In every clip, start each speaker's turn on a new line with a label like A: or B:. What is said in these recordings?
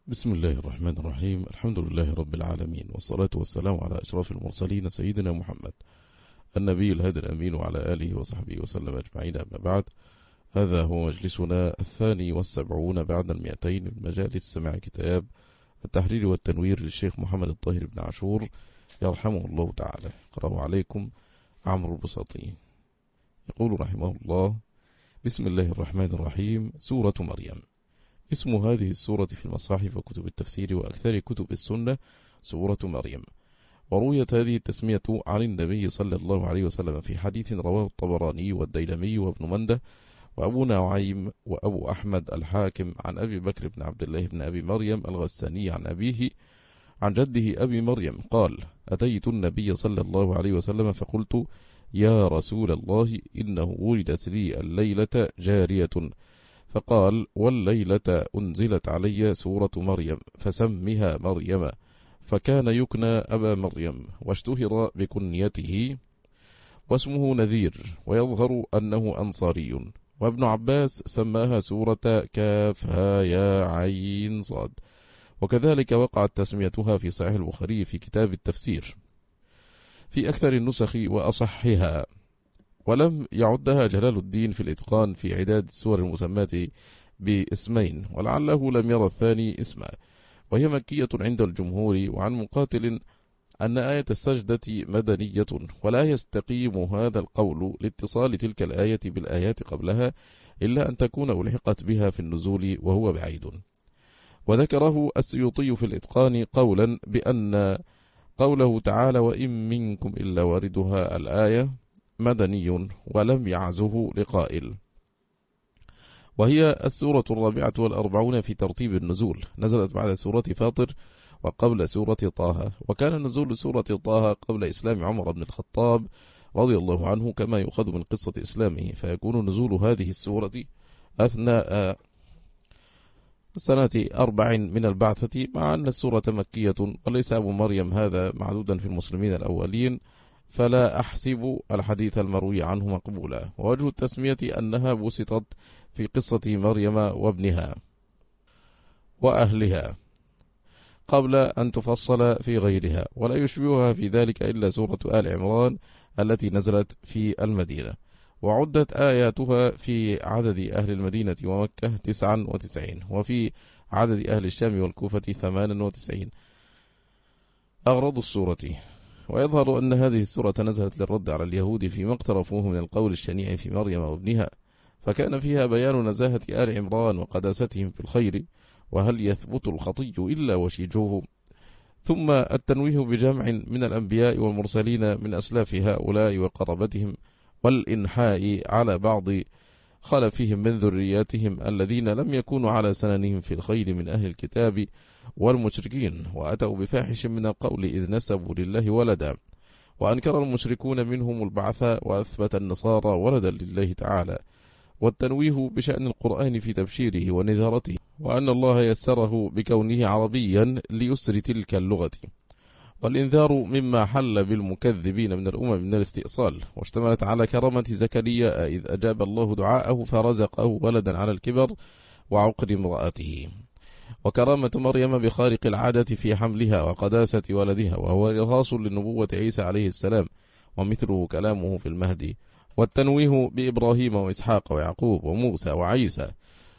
A: بسم الله الرحمن الرحيم. الحمد لله رب العالمين، والصلاة والسلام على أشرف المرسلين سيدنا محمد النبي الهادي الأمين وعلى آله وصحبه وسلم أجمعين. أما بعد، هذا هو مجلسنا 72 بعد 200 من مجالس سماع كتاب التحرير والتنوير للشيخ محمد الطاهر بن عاشور يرحمه الله تعالى. قرأه عليكم عمرو البساطي. يقول رحمه الله: بسم الله الرحمن الرحيم. سورة مريم. اسم هذه السورة في المصاحف وكتب التفسير وأكثر كتب السنة سورة مريم، ورويت هذه التسمية عن النبي صلى الله عليه وسلم في حديث رواه الطبراني والديلمي وابن منده وأبو نعيم وأبو أحمد الحاكم عن أبي بكر بن عبد الله بن أبي مريم الغساني عن أبيه عن جده أبي مريم قال: أتيت النبي صلى الله عليه وسلم فقلت: يا رسول الله، إنه ولدت لي الليلة جارية، فقال: والليلة أنزلت علي سورة مريم فسمها مريم، فكان يكنى أبا مريم واشتهر بكنيته، واسمه نذير، ويظهر أنه أنصاري. وابن عباس سماها سورة كاف ها يا عين صاد، وكذلك وقعت تسميتها في صحيح البخاري في كتاب التفسير في أكثر النسخ وأصحها، ولم يعدها جلال الدين في الإتقان في عداد السور المسماة باسمين، ولعله لم يرى الثاني اسما، وهي مكية عند الجمهور. وعن مقاتل أن آية السجدة مدنية، ولا يستقيم هذا القول لاتصال تلك الآية بالآيات قبلها، إلا أن تكون ألحقت بها في النزول وهو بعيد. وذكره السيوطي في الإتقان قولا بأن قوله تعالى: وإن منكم إلا واردها الآية مدني، ولم يعزه لقائل. وهي السورة 44 في ترتيب النزول، نزلت بعد سورة فاطر وقبل سورة طه، وكان نزول سورة طه قبل إسلام عمر بن الخطاب رضي الله عنه، كما يؤخذ من قصة إسلامه، فيكون نزول هذه السورة أثناء سنة 4 من البعثة، مع أن السورة مكية وليس أبو مريم هذا معدودا في المسلمين الأولين، فلا أحسب الحديث المروي عنه مقبولا. ووجه التسمية أنها بسطت في قصة مريم وابنها وأهلها قبل أن تفصل في غيرها، ولا يشبهها في ذلك إلا سورة آل عمران التي نزلت في المدينة، وعدت آياتها في عدد أهل المدينة ومكة 99، وفي عدد أهل الشام والكوفة 98. أغرض السورة: ويظهر أن هذه السورة نزلت للرد على اليهود فيما اقترفوه من القول الشنيع في مريم وابنها، فكان فيها بيان نزاهة آل عمران وقداستهم في الخير، وهل يثبت الخطي إلا وشيجوه، ثم التنويه بجمع من الأنبياء والمرسلين من أسلاف هؤلاء وقرابتهم، والإنحاء على بعض خلفهم من ذرياتهم الذين لم يكونوا على سننهم في الخير من أهل الكتاب والمشركين، وأتوا بفاحش من القول إذ نسبوا لله ولدا، وأنكر المشركون منهم البعث، وأثبت النصارى ولدا لله تعالى. والتنويه بشأن القرآن في تبشيره ونذارته، وأن الله يسره بكونه عربيا ليسر تلك اللغة، والإنذار مما حل بالمكذبين من الأمم من الاستئصال. واشتملت على كرامة زكريا إذ أجاب الله دعاءه فرزقه ولدا على الكبر وعقر امرأته، وكرامة مريم بخارق العادة في حملها وقداسة ولدها، وهو إرهاص للنبوة عيسى عليه السلام، ومثله كلامه في المهدي. والتنويه بإبراهيم وإسحاق ويعقوب وموسى وعيسى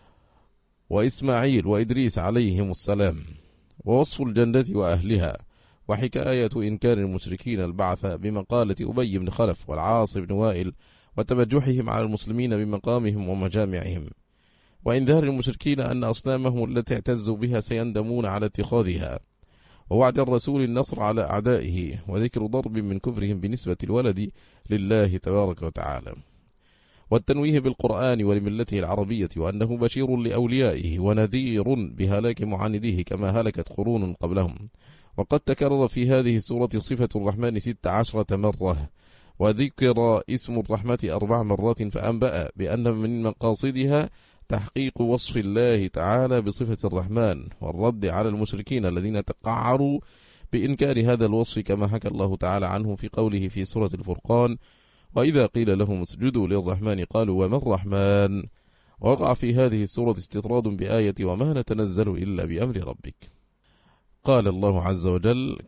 A: وإسماعيل وإدريس عليهم السلام، ووصف الجنة وأهلها، وحكاية إنكار المشركين البعث بمقالة أبي بن خلف والعاص بن وائل، وتبجحهم على المسلمين بمقامهم ومجامعهم، وإنذار المشركين أن أصنامهم التي اعتزوا بها سيندمون على اتخاذها، ووعد الرسول النصر على أعدائه، وذكر ضرب من كفرهم بنسبة الولد لله تبارك وتعالى. والتنويه بالقرآن ولملته العربية، وأنه بشير لأوليائه ونذير بهلاك معانديه كما هلكت قرون قبلهم. وقد تكرر في هذه السورة صفة الرحمن 16 مرة، وذكر اسم الرحمة 4 مرات، فأنبأ بأن من مقاصدها تحقيق وصف الله تعالى بصفة الرحمن، والرد على المشركين الذين تقعروا بإنكار هذا الوصف، كما حكى الله تعالى عنه في قوله في سورة الفرقان: وإذا قيل لهم اسجدوا للرحمن قالوا وما الرحمن، ووقع في هذه السورة استطراد بآية وما نتنزل إلا بأمر ربك. قال الله عز وجل: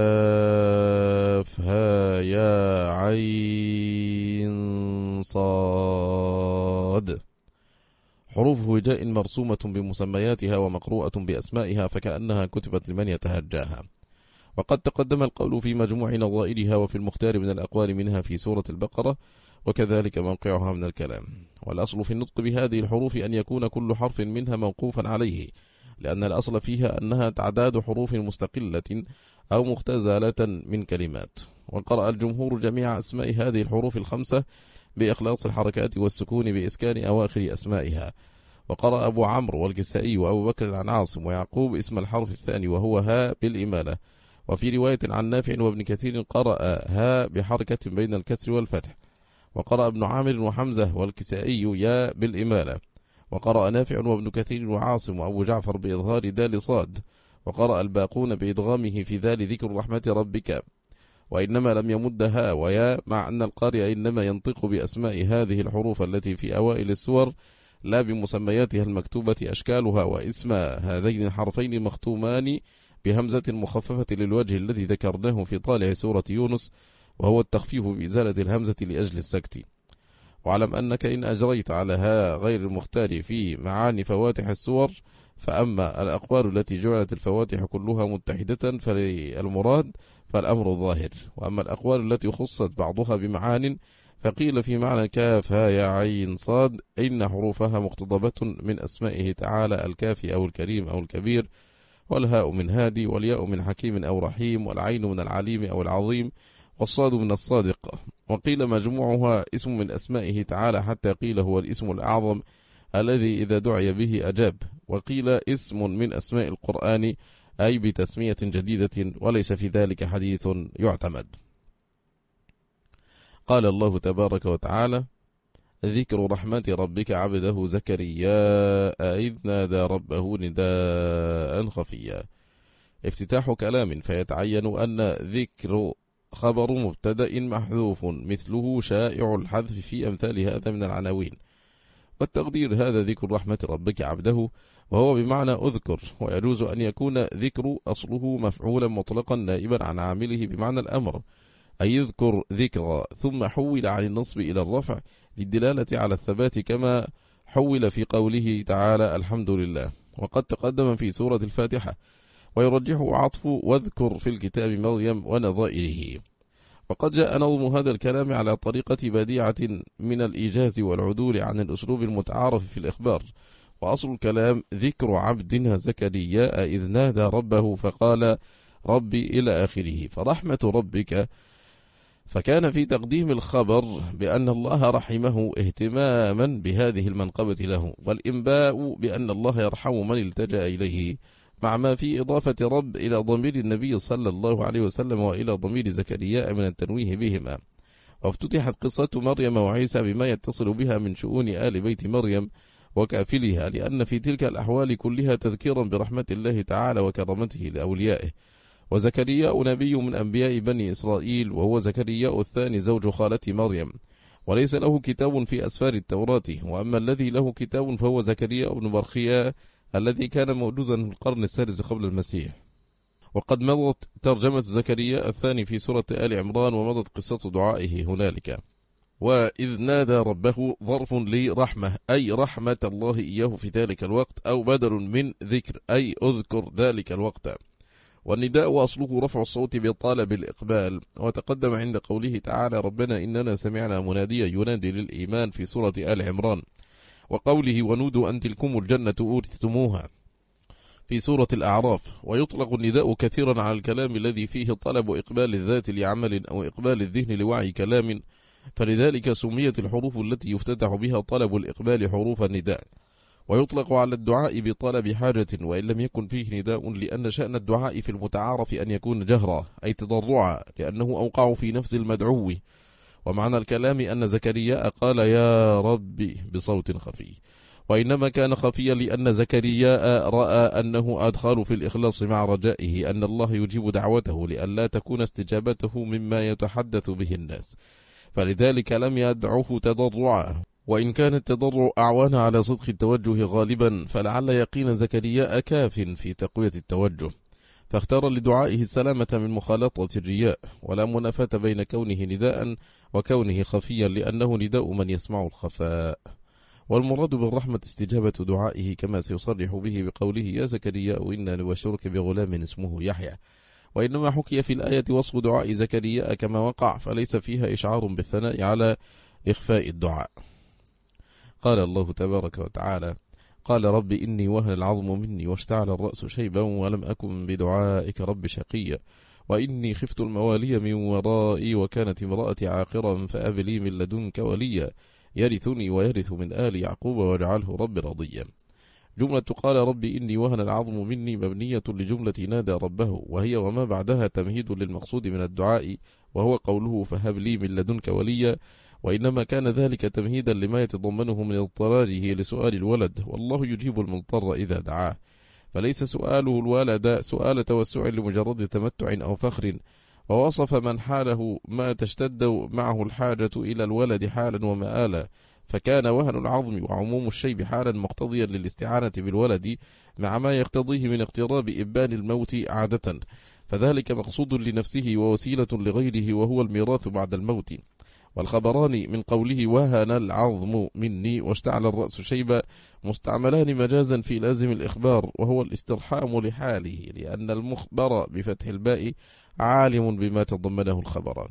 A: كافها يا عين صاد. حروف هجاء مرسومة بمسمياتها ومقروءة بأسمائها فكأنها كتبت لمن يتهجاها. وقد تقدم القول في مجموع نظائرها وفي المختار من الأقوال منها في سورة البقرة، وكذلك موقعها من الكلام. والأصل في النطق بهذه الحروف أن يكون كل حرف منها موقوفا عليه، لأن الأصل فيها أنها تعداد حروف مستقلة أو مختزلة من كلمات. وقرأ الجمهور جميع أسماء هذه الحروف الخمسة بإخلاص الحركات والسكون بإسكان أواخر أسمائها. وقرأ أبو عمرو والكسائي وأبو بكر عن عاصم ويعقوب اسم الحرف الثاني وهو ها بالإمالة. وفي رواية عن نافع وابن كثير قرأ ها بحركة بين الكسر والفتح. وقرأ ابن عامر وحمزة والكسائي يا بالإمالة. وقرأ نافع وابن كثير وعاصم وأبو جعفر بإظهار دال صاد. وقرأ الباقون بإدغامه في ذال ذكر رحمة ربك. وإنما لم يمدها ويا، مع أن القارئ إنما ينطق بأسماء هذه الحروف التي في أوائل السور لا بمسمياتها المكتوبة أشكالها. واسم هذين الحرفين مختومان بهمزة مخففة للوجه الذي ذكرناه في طالع سورة يونس، وهو التخفيف بإزالة الهمزة لأجل السكت. واعلم أنك إن أجريت على ها غير المختار في معاني فواتح السور، فأما الأقوال التي جعلت الفواتح كلها متحدة فالمراد فالأمر الظاهر، وأما الأقوال التي خصت بعضها بمعان فقيل في معنى كاف ها يا عين صاد إن حروفها مقتضبة من أسمائه تعالى الكافي أو الكريم أو الكبير، والهاء من هادي، والياء من حكيم أو رحيم، والعين من العليم أو العظيم، والصاد من الصادق. وقيل مجموعها اسم من أسمائه تعالى حتى قيل هو الاسم الأعظم الذي إذا دعي به أجاب. وقيل اسم من أسماء القرآن أي بتسمية جديدة، وليس في ذلك حديث يعتمد. قال الله تبارك وتعالى: ذكر رحمة ربك عبده زكريا إذ نادى ربه نداء خفيا. افتتاح كلام، فيتعين أن ذكر خبر مبتدأ محذوف مثله شائع الحذف في أمثال هذا من العناوين. والتقدير هذا ذكر رحمة ربك عبده، وهو بمعنى أذكر. ويجوز أن يكون ذكر أصله مفعولا مطلقا نائبا عن عامله بمعنى الأمر، أي يذكر ذكرى، ثم حول عن النصب إلى الرفع للدلالة على الثبات، كما حول في قوله تعالى الحمد لله. وقد تقدم في سورة الفاتحة، ويرجح عطف واذكر في الكتاب مريم ونظائره. وقد جاء نظم هذا الكلام على طريقة بديعة من الإيجاز والعدول عن الأسلوب المتعارف في الإخبار. وأصل الكلام ذكر عبدنا زكريا إذ نادى ربه فقال ربي إلى آخره. فرحمة ربك فكان في تقديم الخبر بأن الله رحمه اهتماما بهذه المنقبة له، والإنباء بأن الله يرحم من التجأ إليه، مع ما في إضافة رب إلى ضمير النبي صلى الله عليه وسلم وإلى ضمير زكريا من التنويه بهما. وافتتحت قصة مريم وعيسى بما يتصل بها من شؤون آل بيت مريم وكافلها، لأن في تلك الأحوال كلها تذكيرا برحمة الله تعالى وكرمته لأوليائه. وزكريا نبي من أنبياء بني إسرائيل، وهو زكريا الثاني زوج خالة مريم، وليس له كتاب في أسفار التوراة. وأما الذي له كتاب فهو زكريا بن برخيا الذي كان موجودا في القرن السادس قبل المسيح. وقد مضت ترجمة زكريا الثاني في سورة آل عمران، ومضت قصة دعائه هنالك. وإذ نادى ربه ظرف لرحمة، أي رحمة الله إياه في ذلك الوقت، أو بدل من ذكر أي أذكر ذلك الوقت. والنداء أصله رفع الصوت بطالب الإقبال. وتقدم عند قوله تعالى ربنا إننا سمعنا مناديا ينادي للإيمان في سورة آل عمران، وقوله ونودوا أن تلكم الجنة أورثتموها في سورة الأعراف. ويطلق النداء كثيرا على الكلام الذي فيه طلب إقبال الذات لعمل أو إقبال الذهن لوعي كلام، فلذلك سميت الحروف التي يفتتح بها طلب الإقبال حروف النداء. ويطلق على الدعاء بطلب حاجة وإن لم يكن فيه نداء، لأن شأن الدعاء في المتعارف أن يكون جهرا أي تضرعا، لأنه أوقع في نفس المدعو. ومعنى الكلام أن زكريا قال يا ربي بصوت خفي، وإنما كان خفيا لأن زكريا رأى أنه أدخل في الإخلاص مع رجائه أن الله يجيب دعوته، لئلا تكون استجابته مما يتحدث به الناس، فلذلك لم يدعوه تضرعا. وإن كان التضرع أعوان على صدق التوجه غالبا، فلعل يقين زكريا كاف في تقوية التوجه، فاختار لدعائه السلامة من مخالطة الرياء، ولا منافاة بين كونه نداء وكونه خفيا، لأنه نداء من يسمع الخفاء. والمراد بالرحمة استجابة دعائه، كما سيصرح به بقوله: يا زكريا إنا نبشرك بغلام اسمه يحيى. وإنما حكي في الآية وصف دعاء زكريا كما وقع، فليس فيها إشعار بالثناء على إخفاء الدعاء. قال الله تبارك وتعالى: قال رب إني وهن العظم مني واشتعل الرأس شيبا ولم أكن بدعائك رب شقيا وإني خفت الموالي من ورائي وكانت امرأتي عاقرا فأب لي من لدنك وليا يرثني ويرث من آل يعقوب واجعله رب رضيا. جملة قال رب إني وهن العظم مني مبنية لجملة نادى ربه، وهي وما بعدها تمهيد للمقصود من الدعاء، وهو قوله فهب لي من لدنك وليا، وإنما كان ذلك تمهيدا لما يتضمنه من اضطراره لسؤال الولد، والله يجيب المضطر إذا دعاه، فليس سؤاله الوالد سؤال توسع لمجرد تمتع أو فخر. ووصف من حاله ما تشتد معه الحاجة إلى الولد حالا ومآلا، فكان وهن العظم وعموم الشيب حالا مقتضيا للاستعانة بالولد مع ما يقتضيه من اقتراب إبان الموت عادة، فذلك مقصود لنفسه ووسيلة لغيره، وهو الميراث بعد الموت. والخبران من قوله وهن العظم مني واشتعل الرأس شيبا مستعملان مجازا في لازم الإخبار، وهو الاسترحام لحاله، لأن المخبر بفتح الباء عالم بما تضمنه الخبران.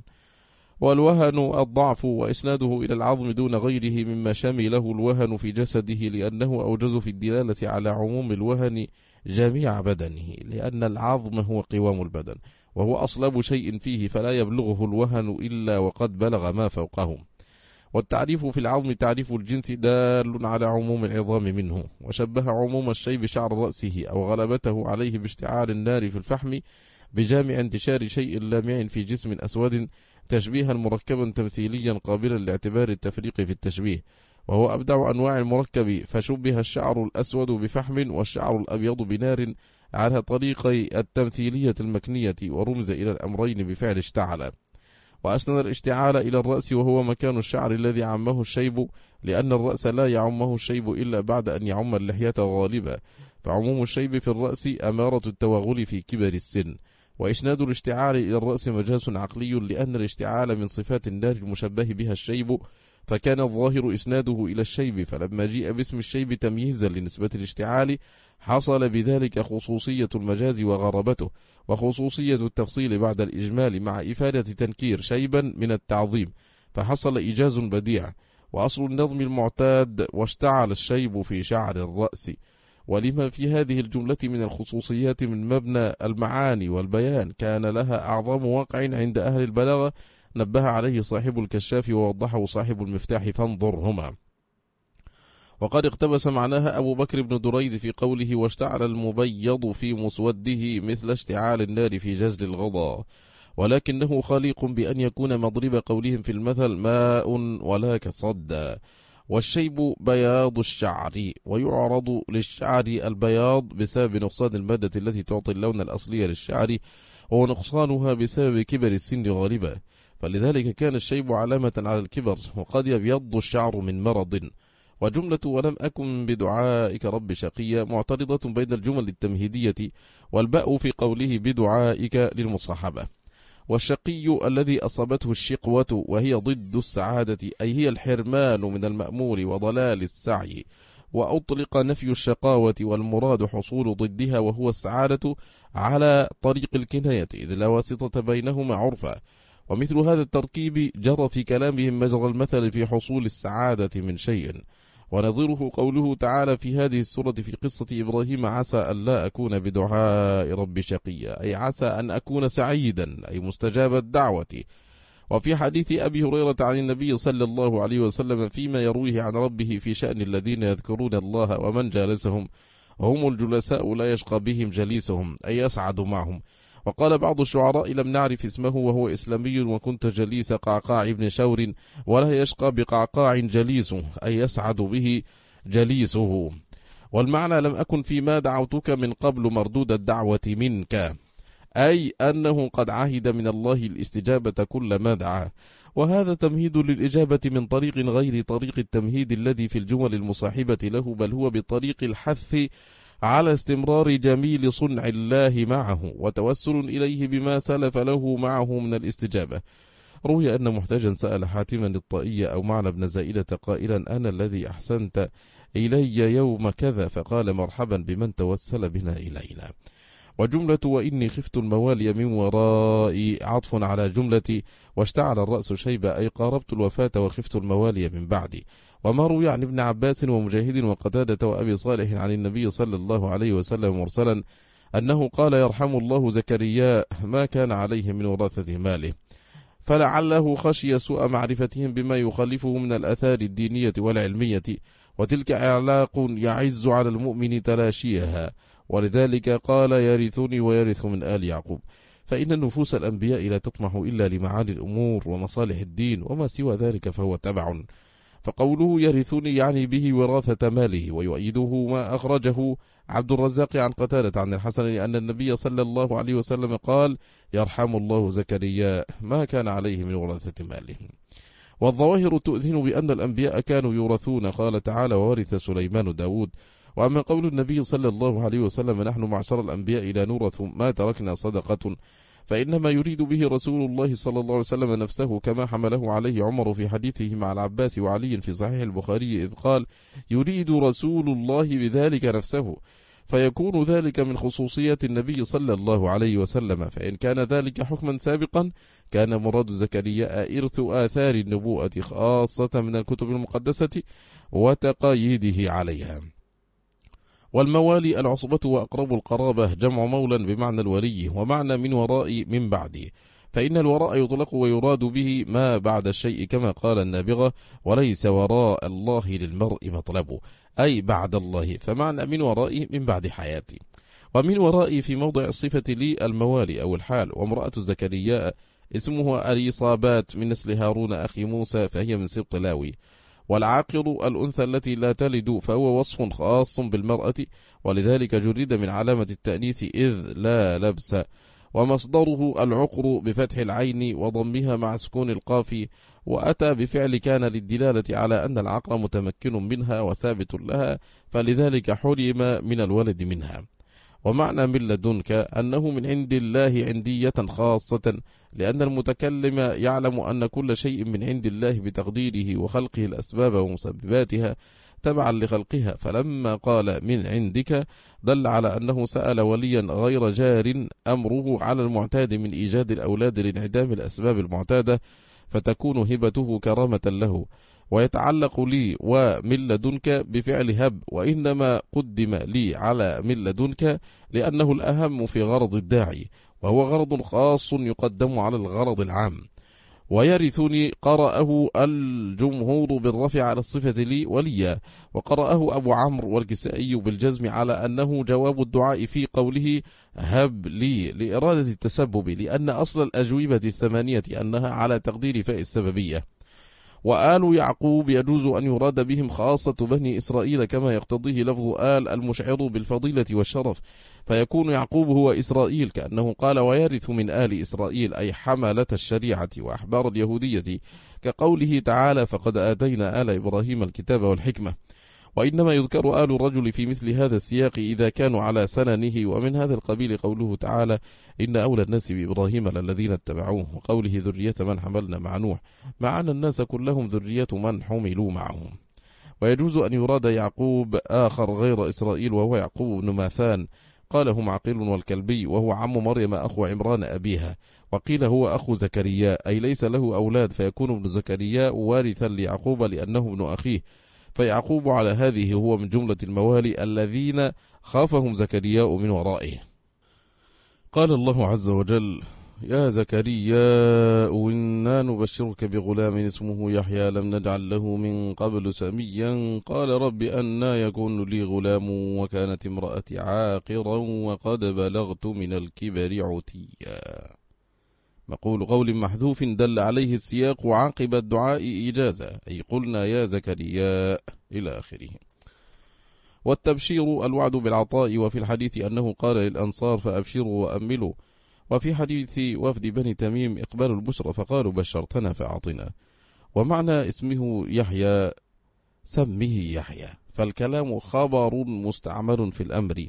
A: والوهن الضعف، وإسناده إلى العظم دون غيره مما شمله الوهن في جسده، لأنه أوجز في الدلالة على عموم الوهن جميع بدنه، لأن العظم هو قوام البدن، وهو أصلب شيء فيه، فلا يبلغه الوهن إلا وقد بلغ ما فوقه. والتعريف في العظم تعريف الجنس دال على عموم العظام منه، وشبه عموم الشيب شعر رأسه أو غلبته عليه باشتعال النار في الفحم بجامع انتشار شيء لامع في جسم أسود، تشبيها مركبا تمثيليا قابلا لاعتبار التفريق في التشبيه، وهو أبدع أنواع المركب، فشبه الشعر الأسود بفحم والشعر الأبيض بنار على طريق التمثيلية المكنية، ورمز إلى الأمرين بفعل اشتعل. وأسند الاشتعال إلى الرأس، وهو مكان الشعر الذي عمه الشيب، لأن الرأس لا يعمه الشيب إلا بعد أن يعم اللحية غالبا، فعموم الشيب في الرأس أمارة التوغل في كبر السن. وإسناد الاشتعال إلى الرأس مجاز عقلي، لأن الاشتعال من صفات النار المشبه بها الشيب، فكان الظاهر إسناده إلى الشيب، فلما جيء باسم الشيب تمييزا لنسبة الاشتعال حصل بذلك خصوصية المجاز وغرابته، وخصوصية التفصيل بعد الإجمال مع إفادة تنكير شيبا من التعظيم، فحصل إيجاز بديع. وأصل النظم المعتاد واشتعل الشيب في شعر الرأس. ولما في هذه الجملة من الخصوصيات من مبنى المعاني والبيان كان لها أعظم واقع عند أهل البلاغة، نبه عليه صاحب الكشاف ووضحه صاحب المفتاح فانظرهما. وقد اقتبس معناها أبو بكر بن دريد في قوله واشتعل المبيض في مسوده مثل اشتعال النار في جزل الغضا، ولكنه خليق بأن يكون مضرب قولهم في المثل ماء ولا كصدى. والشيب بياض الشعر، ويعرض للشعر البياض بسبب نقصان المادة التي تعطي اللون الأصلي للشعر، ونقصانها بسبب كبر السن غالبا، فلذلك كان الشيب علامة على الكبر، وقد يبيض الشعر من مرض. وجملة ولم أكن بدعائك رب شقيا معترضة بين الجمل التمهيدية، والباء في قوله بدعائك للمصاحبة. والشقي الذي أصابته الشقوة، وهي ضد السعادة، أي هي الحرمان من المأمول وضلال السعي، وأطلق نفي الشقاوة والمراد حصول ضدها وهو السعادة على طريق الكناية، إذ لا واسطة بينهما عرفا. ومثل هذا التركيب جرى في كلامهم مجرى المثل في حصول السعادة من شيء. ونظيره قوله تعالى في هذه السورة في قصة إبراهيم عسى أن لا أكون بدعاء رب شقيا، أي عسى أن أكون سعيدا، أي مستجاب الدعوة. وفي حديث أبي هريرة عن النبي صلى الله عليه وسلم فيما يرويه عن ربه في شأن الذين يذكرون الله ومن جالسهم هم الجلساء لا يشقى بهم جليسهم، أي يسعد معهم. وقال بعض الشعراء لم نعرف اسمه وهو إسلامي وكنت جليس قعقاع بن شور ولا يشقى بقعقاع جليسه، أي يسعد به جليسه. والمعنى لم أكن فيما دعوتك من قبل مردود الدعوة منك، أي أنه قد عهد من الله الاستجابة كل ما دعاه، وهذا تمهيد للإجابة من طريق غير طريق التمهيد الذي في الجمل المصاحبة له، بل هو بطريق الحث على استمرار جميل صنع الله معه وتوسل إليه بما سلف له معه من الاستجابة. روي أن محتاجا سأل حاتما الطائي أو معنى بن زائدة قائلا: أنا الذي أحسنت إلي يوم كذا، فقال: مرحبا بمن توسل بنا إلينا. وجملة وإني خفت الموالي من ورائي عطف على جملة واشتعل الرأس شيبة، أي قاربت الوفاة وخفت الموالي من بعدي. وما روي عن ابن عباس ومجاهد وقتادة وأبي صالح عن النبي صلى الله عليه وسلم مرسلا أنه قال: يرحم الله زكريا ما كان عليه من وراثة ماله، فلعله خشي سوء معرفتهم بما يخالفه من الآثار الدينية والعلمية، وتلك أعلاق يعز على المؤمن تلاشيها، ولذلك قال: يرثني ويرث من آل يعقوب. فإن نفوس الأنبياء لا تطمح إلا لمعالي الأمور ومصالح الدين، وما سوى ذلك فهو تبع. فقوله يرثني يعني به وراثة ماله، ويؤيده ما أخرجه عبد الرزاق عن قتادة عن الحسن أن النبي صلى الله عليه وسلم قال: يرحم الله زكريا ما كان عليه من وراثة ماله. والظواهر تؤذن بأن الأنبياء كانوا يورثون، قال تعالى: وورث سليمان داود. وأما قول النبي صلى الله عليه وسلم: نحن معشر الأنبياء لا نورث ما تركنا صدقة، فإنما يريد به رسول الله صلى الله عليه وسلم نفسه، كما حمله عليه عمر في حديثه مع العباس وعلي في صحيح البخاري إذ قال: يريد رسول الله بذلك نفسه، فيكون ذلك من خصوصيات النبي صلى الله عليه وسلم. فإن كان ذلك حكما سابقا، كان مراد زكريا إرث آثار النبوءة خاصة من الكتب المقدسة وتقاييده عليها. والموالي العصبة وأقرب القرابة، جمع مولى بمعنى الولي، ومعنى من وراء من بعد، فإن الوراء يطلق ويراد به ما بعد الشيء، كما قال النابغة: وليس وراء الله للمرء مطلب، أي بعد الله، فمعنى من ورائي من بعد حياتي. ومن ورائي في موضع الصفة لي الموالي أو الحال. وامرأة زكريا اسمها أليصابات من نسل هارون أخي موسى، فهي من سبط لاوي. والعاقر الأنثى التي لا تلد، فهو وصف خاص بالمرأة، ولذلك جرد من علامة التأنيث إذ لا لبس. ومصدره العقر بفتح العين وضمها مع سكون القاف، وأتى بفعل كان للدلالة على أن العقر متمكن منها وثابت لها، فلذلك حرم من الولد منها. ومعنى من لدنك أنه من عند الله عندية خاصة، لأن المتكلم يعلم أن كل شيء من عند الله بتقديره وخلقه الأسباب ومسبباتها تبعا لخلقها، فلما قال من عندك دل على أنه سأل وليا غير جار أمره على المعتاد من إيجاد الأولاد لانعدام الأسباب المعتادة، فتكون هبته كرامة له. ويتعلق لي ومن لدنك بفعل هب، وإنما قدم لي على من لدنك لأنه الأهم في غرض الداعي، وهو غرض خاص يقدم على الغرض العام. ويرثني قرأه الجمهور بالرفع على الصفة لي وليا، وقرأه أبو عمرو والكسائي بالجزم على أنه جواب الدعاء في قوله هب لي لإرادة التسبب، لأن أصل الأجوبة الثمانية أنها على تقدير فاء السببية. وآل يعقوب يجوز أن يراد بهم خاصة بني إسرائيل، كما يقتضيه لفظ آل المشعر بالفضيلة والشرف، فيكون يعقوب هو إسرائيل، كأنه قال ويرث من آل إسرائيل، أي حملة الشريعة وأحبار اليهودية، كقوله تعالى فقد آتينا آل إبراهيم الكتاب والحكمة. وإنما يذكر آل الرجل في مثل هذا السياق إذا كانوا على سننه، ومن هذا القبيل قوله تعالى إن أولى الناس بإبراهيم للذين اتبعوه، وقوله ذرية من حملنا مع نوح، مع أن الناس كلهم ذرية من حملوا معهم. ويجوز أن يراد يعقوب آخر غير إسرائيل، وهو يعقوب بن ماثان، قاله معقل والكلبي، وهو عم مريم أخو عمران أبيها. وقيل هو أخو زكريا، أي ليس له أولاد، فيكون ابن زكريا وارثا ليعقوب لأنه ابن أخيه، فيعقوب على هذه هو من جملة الموالي الذين خافهم زكريا من ورائه. قال الله عز وجل يا زكريا إنا نبشرك بغلام اسمه يحيى لم نجعل له من قبل سميا قال رب أنى يكون لي غلام وكانت امرأتي عاقرا وقد بلغت من الكبر عتيا. مقول قول محذوف دل عليه السياق عاقب الدعاء إجازة، أي قلنا يا زكريا إلى آخره. والتبشير الوعد بالعطاء، وفي الحديث أنه قال للأنصار فأبشروا وأملوا. وفي حديث وفد بني تميم إقبال البشرى فقالوا بشرتنا فأعطنا. ومعنى اسمه يحيى سمه يحيى، فالكلام خبر مستعمل في الأمر.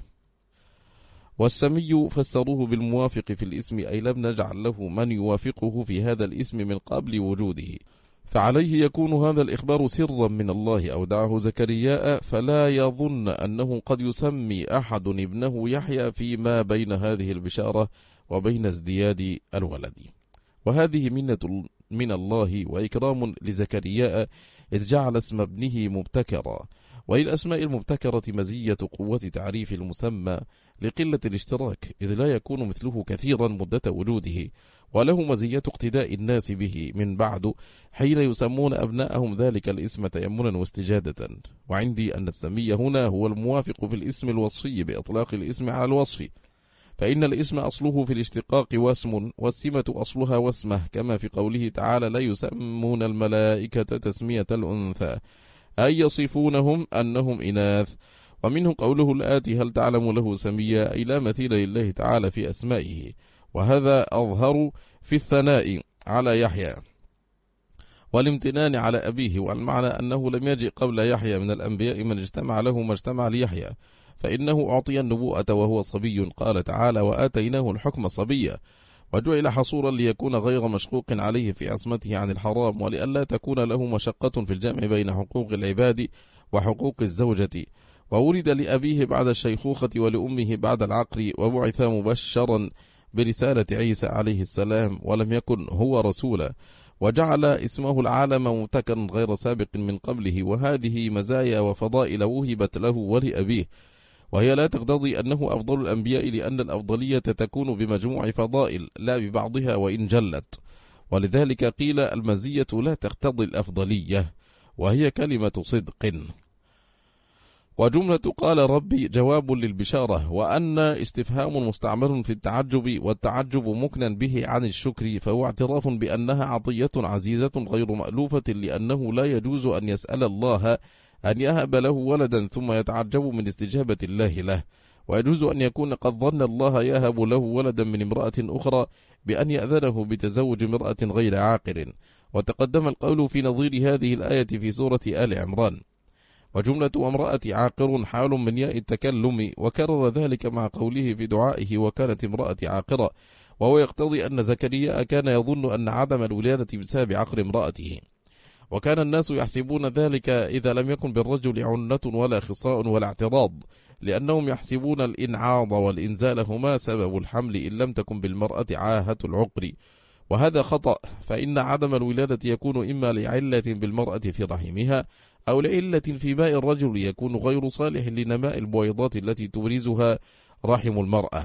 A: والسمي فسروه بالموافق في الاسم، أي لم نجعل له من يوافقه في هذا الاسم من قبل وجوده، فعليه يكون هذا الإخبار سرا من الله أودعه زكرياء، فلا يظن أنه قد يسمي أحد ابنه يحيى فيما بين هذه البشارة وبين ازدياد الولد. وهذه منة من الله وإكرام لزكرياء إذ جعل اسم ابنه مبتكرا. وللأسماء المبتكرة مزية قوة تعريف المسمى لقلة الاشتراك، إذ لا يكون مثله كثيرا مدة وجوده، وله مزية اقتداء الناس به من بعد حين يسمون أبناءهم ذلك الاسم تيمنا واستجادة. وعندي أن السمي هنا هو الموافق في الاسم الوصفي بإطلاق الاسم على الوصف، فإن الاسم أصله في الاشتقاق واسم، والسمة أصلها واسمه، كما في قوله تعالى لا يسمون الملائكة تسمية الأنثى، أي يصفونهم أنهم إناث. ومنه قوله الآتي هل تعلم له سميا، أي لا مثيل لله تعالى في أسمائه، وهذا أظهر في الثناء على يحيى والامتنان على أبيه. والمعنى أنه لم يجئ قبل يحيى من الأنبياء من اجتمع له ما اجتمع ليحيى، فإنه أعطي النبوءة وهو صبي، قال تعالى وآتيناه الحكم صبيا، وجعل حصورا ليكون غير مشقوق عليه في عصمته عن الحرام، ولئلا تكون له مشقة في الجمع بين حقوق العباد وحقوق الزوجة. وولد لأبيه بعد الشيخوخة ولأمه بعد العقر، وبعث مبشرا برسالة عيسى عليه السلام، ولم يكن هو رسولا، وجعل اسمه العالم مبتكرا غير سابق من قبله. وهذه مزايا وفضائل وهبت له ولأبيه، وهي لا تقتضي أنه أفضل الأنبياء، لأن الأفضلية تكون بمجموع فضائل لا ببعضها وإن جلت، ولذلك قيل المزية لا تقتضي الأفضلية، وهي كلمة صدق. وجملة قال ربي جواب للبشارة، وأن استفهام مستعمل في التعجب، والتعجب مكنا به عن الشكر، فهو اعتراف بأنها عطية عزيزة غير مألوفة، لأنه لا يجوز أن يسأل الله أن يهب له ولدا ثم يتعجب من استجابة الله له، ويجوز أن يكون قد ظن الله يهب له ولدا من امرأة أخرى بأن يأذنه بتزوج امرأة غير عاقر، وتقدم القول في نظير هذه الآية في سورة آل عمران. وجملة امرأة عاقر حال من ياء التكلم، وكرر ذلك مع قوله في دعائه وكانت امرأة عاقرة، وهو يقتضي أن زكريا كان يظن أن عدم الولادة بسبب عقر امرأته، وكان الناس يحسبون ذلك إذا لم يكن بالرجل عنة ولا خصاء ولا اعتراض، لأنهم يحسبون الإنعاض والإنزال هما سبب الحمل إن لم تكن بالمرأة عاهة العقر، وهذا خطأ، فإن عدم الولادة يكون إما لعلة بالمرأة في رحمها، أو لعلة في ماء الرجل يكون غير صالح لنماء البويضات التي تبرزها رحم المرأة.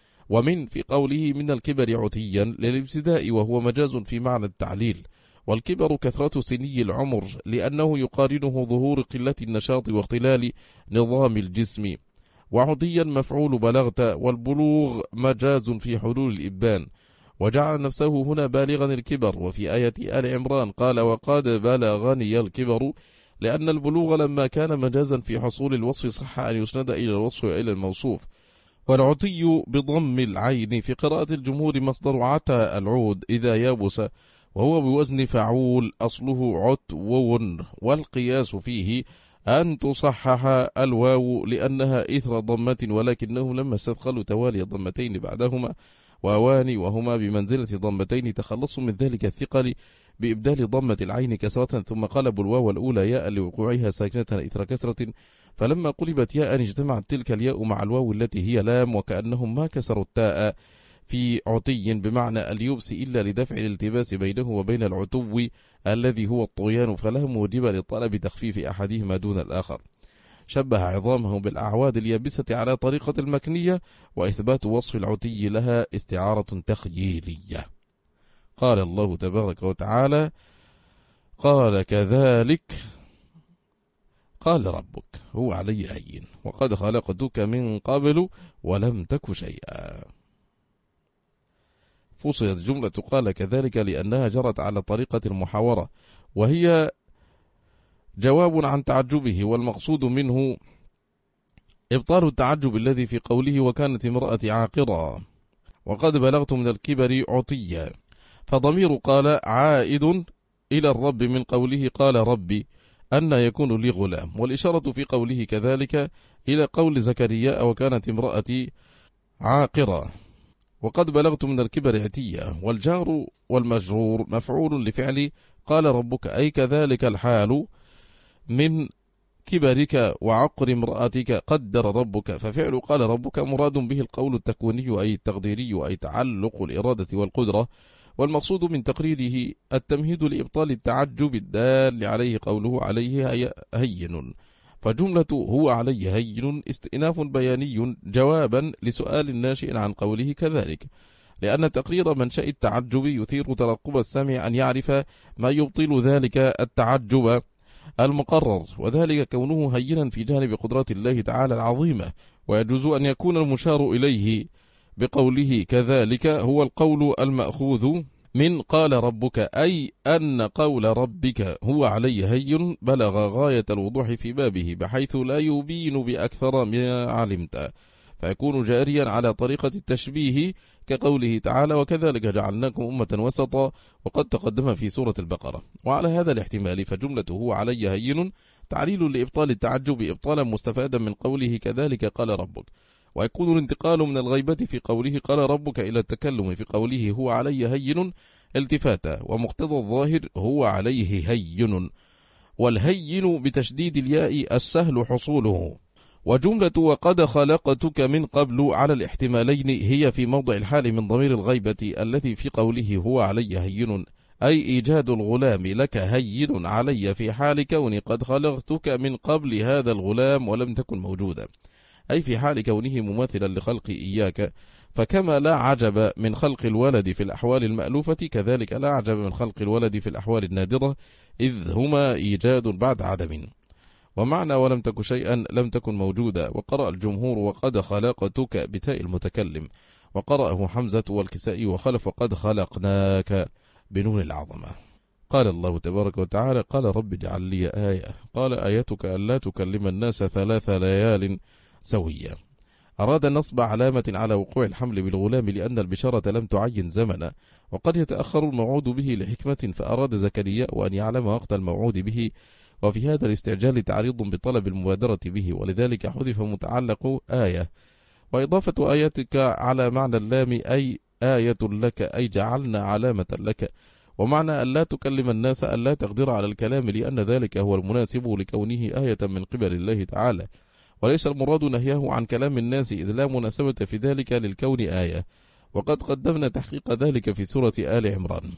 A: ومن في قوله من الكبر عتيا للابتداء، وهو مجاز في معنى التعليل، والكبر كثرة سني العمر، لأنه يقارنه ظهور قلة النشاط واختلال نظام الجسم. وعتيا مفعول بلغت، والبلوغ مجاز في حلول الإبان، وجعل نفسه هنا بالغا الكبر. وفي آية آل عمران قال وقد بلغني الكبر، لأن البلوغ لما كان مجازا في حصول الوصف صح أن يسند إلى الوصف وإلى الموصوف. والعتي بضم العين في قراءة الجمهور مصدر عتى العود إذا يابس، وهو بوزن فعول أصله عتو، والقياس فيه أن تصحح الواو لأنها إثر ضمة، ولكنهم لما استثقلوا توالي الضمتين بعدهما وأواني وهما بمنزلة ضمتين تخلصوا من ذلك الثقل بإبدال ضمة العين كسرة، ثم قلبوا الواو الأولى ياء لوقوعها ساكنة إثر كسرة، فلما قلبت ياء اجتمعت تلك الياء مع الواو التي هي لام، وكأنهم ما كسروا التاء في عتي بمعنى اليبس إلا لدفع الالتباس بينه وبين العتو الذي هو الطغيان، فلا موجب لطلب تخفيف أحدهما دون الآخر. شبه عظامه بالأعواد اليابسة على طريقة المكنية، وإثبات وصف العتي لها استعارة تخييلية. قال الله تبارك وتعالى قال كذلك قال ربك هو علي هين وقد خلقتك من قبل ولم تك شيئا. فصلت جملة قال كذلك لأنها جرت على طريقة المحاورة، وهي جواب عن تعجبه، والمقصود منه إبطال التعجب الذي في قوله وكانت امرأة عاقرة، وقد بلغت من الكبر عتيا. فضمير قال عائد إلى الرب من قوله قال ربي أن يكون لي غلام، والإشارة في قوله كذلك إلى قول زكريا وكانت امرأتي عاقرة. وقد بلغت من الكبر عتيا، والجار والمجرور مفعول لفعل قال ربك، أي كذلك الحال من كبرك وعقر امرأتك قدر ربك. ففعل قال ربك مراد به القول التكويني أي التقديري أي تعلق الإرادة والقدرة، والمقصود من تقريره التمهيد لإبطال التعجب الدال عليه قوله عليه هين. فجملة هو عليه هين استئناف بياني جوابا لسؤال ناشئ عن قوله كذلك، لأن تقرير منشأ التعجب يثير ترقب السامع أن يعرف ما يبطل ذلك التعجب المقرر، وذلك كونه هينا في جانب قدرات الله تعالى العظيمة. ويجوز أن يكون المشار إليه بقوله كذلك هو القول المأخوذ من قال ربك، أي أن قول ربك هو علي هين بلغ غاية الوضوح في بابه بحيث لا يبين بأكثر ما علمت، فيكون جاريا على طريقة التشبيه كقوله تعالى وكذلك جعلناكم أمة وسطا، وقد تقدم في سورة البقرة. وعلى هذا الاحتمال فجملته هو علي هين تعليل لإبطال التعجب إبطالا مستفادا من قوله كذلك قال ربك، ويكون الانتقال من الغيبة في قوله قال ربك إلى التكلم في قوله هو علي هين التفاتا، ومقتضى الظاهر هو عليه هين، والهين بتشديد الياء السهل حصوله. وجملة وقد خلقتك من قبل على الاحتمالين هي في موضع الحال من ضمير الغيبة التي في قوله هو علي هين، أي إيجاد الغلام لك هين علي في حال كوني قد خلقتك من قبل هذا الغلام ولم تكن موجودا، أي في حال كونه مماثلا لخلق إياك. فكما لا عجب من خلق الولد في الأحوال المألوفة كذلك لا عجب من خلق الولد في الأحوال النادرة، إذ هما إيجاد بعد عدم. ومعنى ولم تك شيئا لم تكن موجودا. وقرأ الجمهور وقد خلقتك بتاء المتكلم، وقرأه حمزة والكسائي وخلف وقد خلقناك بنون العظمة. قال الله تبارك وتعالى قال رب اجعل لي آية، قال آيتك ألا تكلم الناس 3 ليال سويا. أراد نصب علامة على وقوع الحمل بالغلام لأن البشارة لم تعين زمنا، وقد يتأخر الموعود به لحكمة، فأراد زكريا أن يعلم وقت الموعود به، وفي هذا الاستعجال تعريض بطلب المبادرة به، ولذلك حذف متعلق آية. وإضافة آياتك على معنى اللام أي آية لك، أي جعلنا علامة لك. ومعنى ألا تكلم الناس ألا تقدر على الكلام، لأن ذلك هو المناسب لكونه آية من قبل الله تعالى، وليس المراد نهيه عن كلام الناس، إذ لا مناسبة في ذلك للكون آية. وقد قدمنا تحقيق ذلك في سورة آل عمران.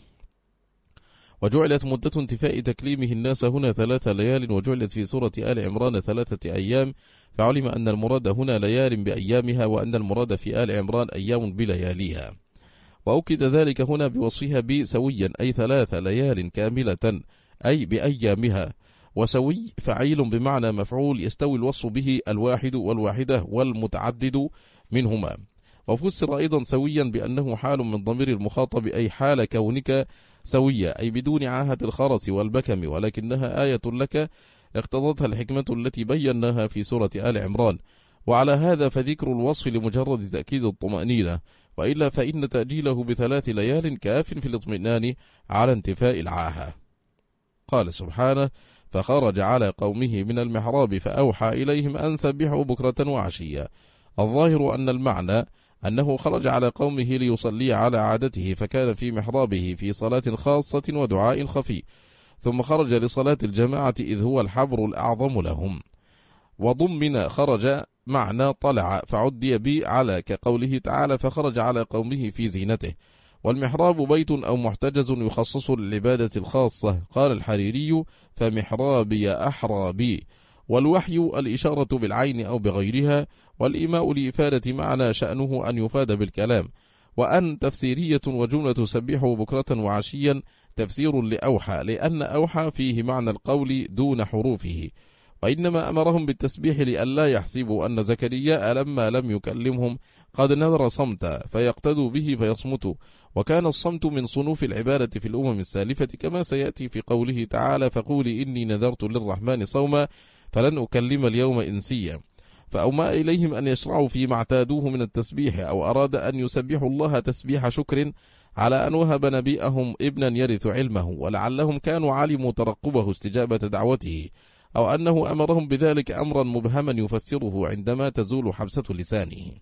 A: وجعلت مدة انتفاء تكليمه الناس هنا 3 ليال، وجعلت في سورة آل عمران 3 أيام، فعلم أن المراد هنا ليال بأيامها، وأن المراد في آل عمران أيام بلياليها. وأكد ذلك هنا بوصفها بسويا، أي 3 ليال كاملة أي بأيامها. وسوي فعيل بمعنى مفعول يستوي الوصف به الواحد والواحدة والمتعدد منهما. وفسر أيضا سويا بأنه حال من ضمير المخاطب، أي حال كونك سوية، أي بدون عاهة الخرس والبكم، ولكنها آية لك اقتضتها الحكمة التي بيناها في سورة آل عمران. وعلى هذا فذكر الوصف لمجرد تأكيد الطمأنينة، وإلا فإن تأجيله ب3 ليال كاف في الاطمئنان على انتفاء العاهة. قال سبحانه فخرج على قومه من المحراب فأوحى إليهم أن سبحوا بكرة وعشيا. الظاهر أن المعنى أنه خرج على قومه ليصلي على عادته، فكان في محرابه في صلاة خاصة ودعاء خفي، ثم خرج لصلاة الجماعة إذ هو الحبر الأعظم لهم. وضمن خرج معنى طلع فعدي بي على، كقوله تعالى فخرج على قومه في زينته. والمحراب بيت أو محتجز يخصص للعبادة الخاصة. قال الحريري فمحرابي أحرى بي. والوحي الإشارة بالعين أو بغيرها، والإيماء لإفادة معنى شأنه أن يفاد بالكلام. وأن تفسيرية، وجملة سبحوا بكرة وعشيا تفسير لأوحى، لأن أوحى فيه معنى القول دون حروفه. وإنما أمرهم بالتسبيح لئلا يحسبوا أن زكريا لما لم يكلمهم قد نذر صمتا فيقتدوا به فيصمتوا، وكان الصمت من صنوف العبادة في الأمم السالفة، كما سيأتي في قوله تعالى فقولي إني نذرت للرحمن صوما فلن أكلم اليوم إنسيا. فأومأ إليهم أن يشرعوا فيما اعتادوه من التسبيح، أو أراد أن يسبحوا الله تسبيح شكر على أن وهب نبيئهم ابنا يرث علمه، ولعلهم كانوا علموا ترقبه استجابة دعوته، أو أنه أمرهم بذلك أمرا مبهما يفسره عندما تزول حبسة لسانه.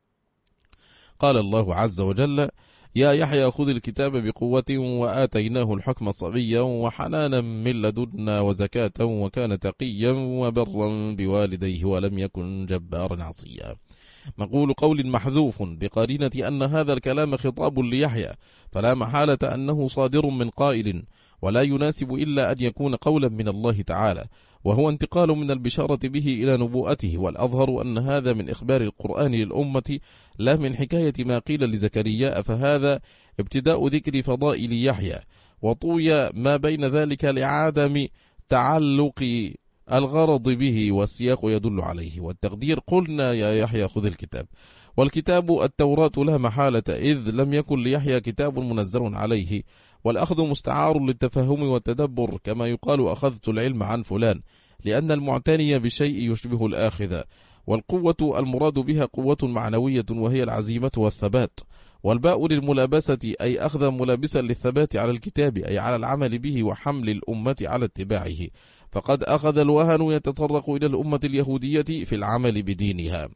A: قال الله عز وجل: يا يحيى خذ الكتاب بقوة وآتيناه الحكم صبيا وحنانا من لدنا وزكاة وكان تقيا وبرا بوالديه ولم يكن جبارا عصيا. مقول قول محذوف بقرينة أن هذا الكلام خطاب ليحيى، فلا محالة أنه صادر من قائل، ولا يناسب إلا أن يكون قولا من الله تعالى، وهو انتقال من البشارة به إلى نبوءته. والأظهر أن هذا من إخبار القرآن للأمة لا من حكاية ما قيل لزكريا، فهذا ابتداء ذكر فضائل يحيى، وطوي ما بين ذلك لعدم تعلق الغرض به، والسياق يدل عليه. والتقدير: قلنا يا يحيى خذ الكتاب. والكتاب التوراة لا محالة، إذ لم يكن ليحيى كتاب منزل عليه، والأخذ مستعار للتفهم والتدبر، كما يقال أخذت العلم عن فلان، لأن المعتني بشيء يشبه الآخذ. والقوة المراد بها قوة معنوية، وهي العزيمة والثبات. والباء للملابسة، أي أخذ ملابسا للثبات على الكتاب، أي على العمل به وحمل الأمة على اتباعه، فقد أخذ الوهن يتطرق إلى الأمة اليهودية في العمل بدينها.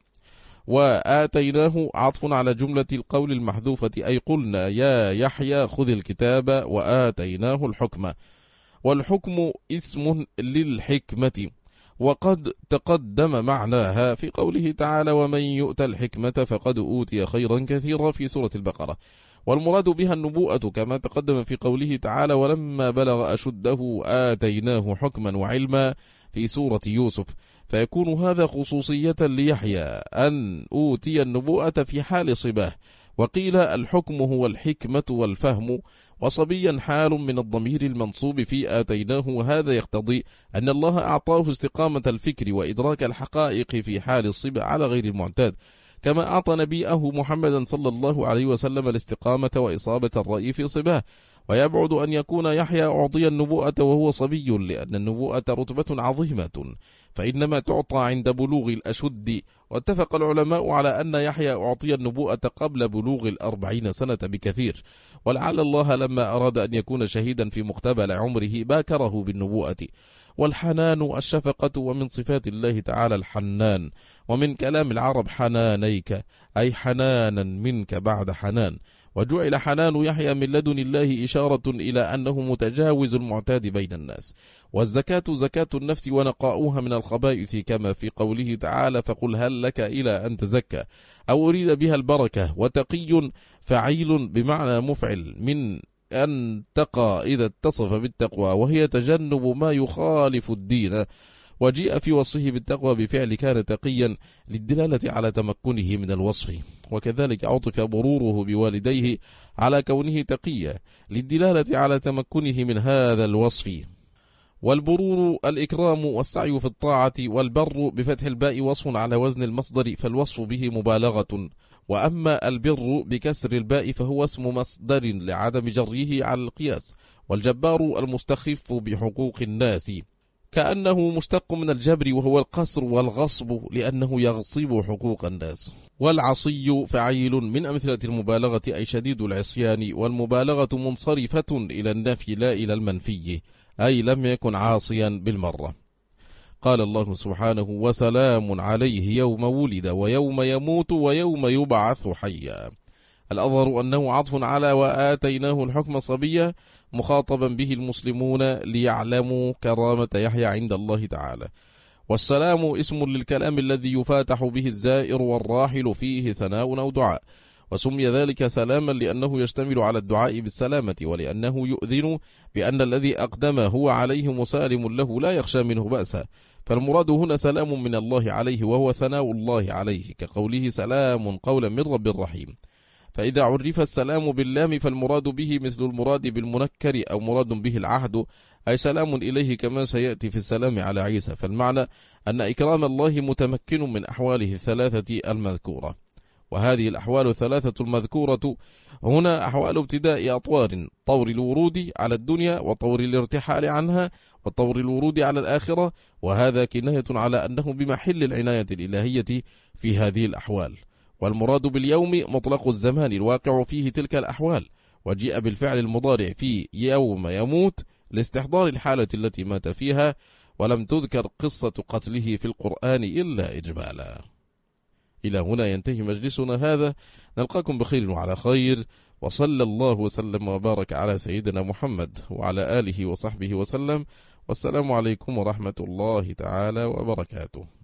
A: وآتيناه عطف على جملة القول المحذوفة، أي قلنا يا يحيى خذ الكتاب وآتيناه الحكم. والحكم اسم للحكمة، وقد تقدم معناها في قوله تعالى: ومن يؤت الحكمة فقد أوتي خيرا كثيرا في سورة البقرة. والمراد بها النبوءة، كما تقدم في قوله تعالى: ولما بلغ أشده آتيناه حكما وعلما في سورة يوسف. فيكون هذا خصوصية ليحيى أن أوتي النبوءة في حال صباه. وقيل الحكم هو الحكمة والفهم، وصبيا حال من الضمير المنصوب في آتيناه، وهذا يقتضي أن الله أعطاه استقامة الفكر وإدراك الحقائق في حال الصبا على غير المعتاد، كما أعطى نبيه محمدا صلى الله عليه وسلم الاستقامة وإصابة الرأي في صباه. ويبعد أن يكون يحيى أعطي النبوءة وهو صبي، لأن النبوءة رتبة عظيمة، فإنما تعطى عند بلوغ الأشد. واتفق العلماء على أن يحيى أعطي النبوءة قبل بلوغ 40 سنة بكثير، ولعل الله لما أراد أن يكون شهيدا في مقتبل عمره باكره بالنبوءة. والحنان الشفقة، ومن صفات الله تعالى الحنان، ومن كلام العرب حنانيك، أي حنانا منك بعد حنان. وجعل حنان يحيى من لدن الله إشارة إلى أنه متجاوز المعتاد بين الناس. والزكاة زكاة النفس ونقاؤها من الخبائث، كما في قوله تعالى: فقل هل لك إلى أن تزكى، أو أريد بها البركة. وتقي فعيل بمعنى مفعل، من أن تقى إذا اتصف بالتقوى، وهي تجنب ما يخالف الدين. وجيء في وصفه بالتقوى بفعل كان تقيا للدلالة على تمكنه من الوصف. وكذلك عطف بروره بوالديه على كونه تقيا للدلالة على تمكنه من هذا الوصف. والبرور الإكرام والسعي في الطاعة. والبر بفتح الباء وصف على وزن المصدر، فالوصف به مبالغة. وأما البر بكسر الباء فهو اسم مصدر لعدم جره على القياس. والجبار المستخف بحقوق الناس، كأنه مشتق من الجبر، وهو القصر والغصب، لأنه يغصب حقوق الناس. والعصي فعيل من أمثلة المبالغة، أي شديد العصيان. والمبالغة منصرفة إلى النفي لا إلى المنفي، أي لم يكن عاصيا بالمرة. قال الله سبحانه: وسلام عليه يوم ولد ويوم يموت ويوم يبعث حيا. الأظهر أنه عطف على وآتيناه الحكم صبيا، مخاطبا به المسلمون ليعلموا كرامة يحيى عند الله تعالى. والسلام اسم للكلام الذي يفاتح به الزائر والراحل فيه ثناء أو دعاء، وسمي ذلك سلاما لأنه يشتمل على الدعاء بالسلامة، ولأنه يؤذن بأن الذي أقدم هو عليه مسالم له لا يخشى منه بأسا. فالمراد هنا سلام من الله عليه، وهو ثناء الله عليه، كقوله: سلام قولا من رب رحيم. فإذا عرف السلام باللام فالمراد به مثل المراد بالمنكر، أو مراد به العهد، أي سلام إليه، كما سيأتي في السلام على عيسى. فالمعنى أن إكرام الله متمكن من أحواله الثلاثة المذكورة. وهذه الأحوال الثلاثة المذكورة هنا أحوال ابتداء أطوار: طور الورود على الدنيا، وطور الارتحال عنها، وطور الورود على الآخرة، وهذا كناية على أنه بمحل العناية الإلهية في هذه الأحوال. والمراد باليوم مطلق الزمان الواقع فيه تلك الأحوال، وجيء بالفعل المضارع في يوم يموت لاستحضار الحالة التي مات فيها، ولم تذكر قصة قتله في القرآن إلا إجمالا. إلى هنا ينتهي مجلسنا هذا، نلقاكم بخير وعلى خير، وصلى الله وسلم وبارك على سيدنا محمد وعلى آله وصحبه وسلم، والسلام عليكم ورحمة الله تعالى وبركاته.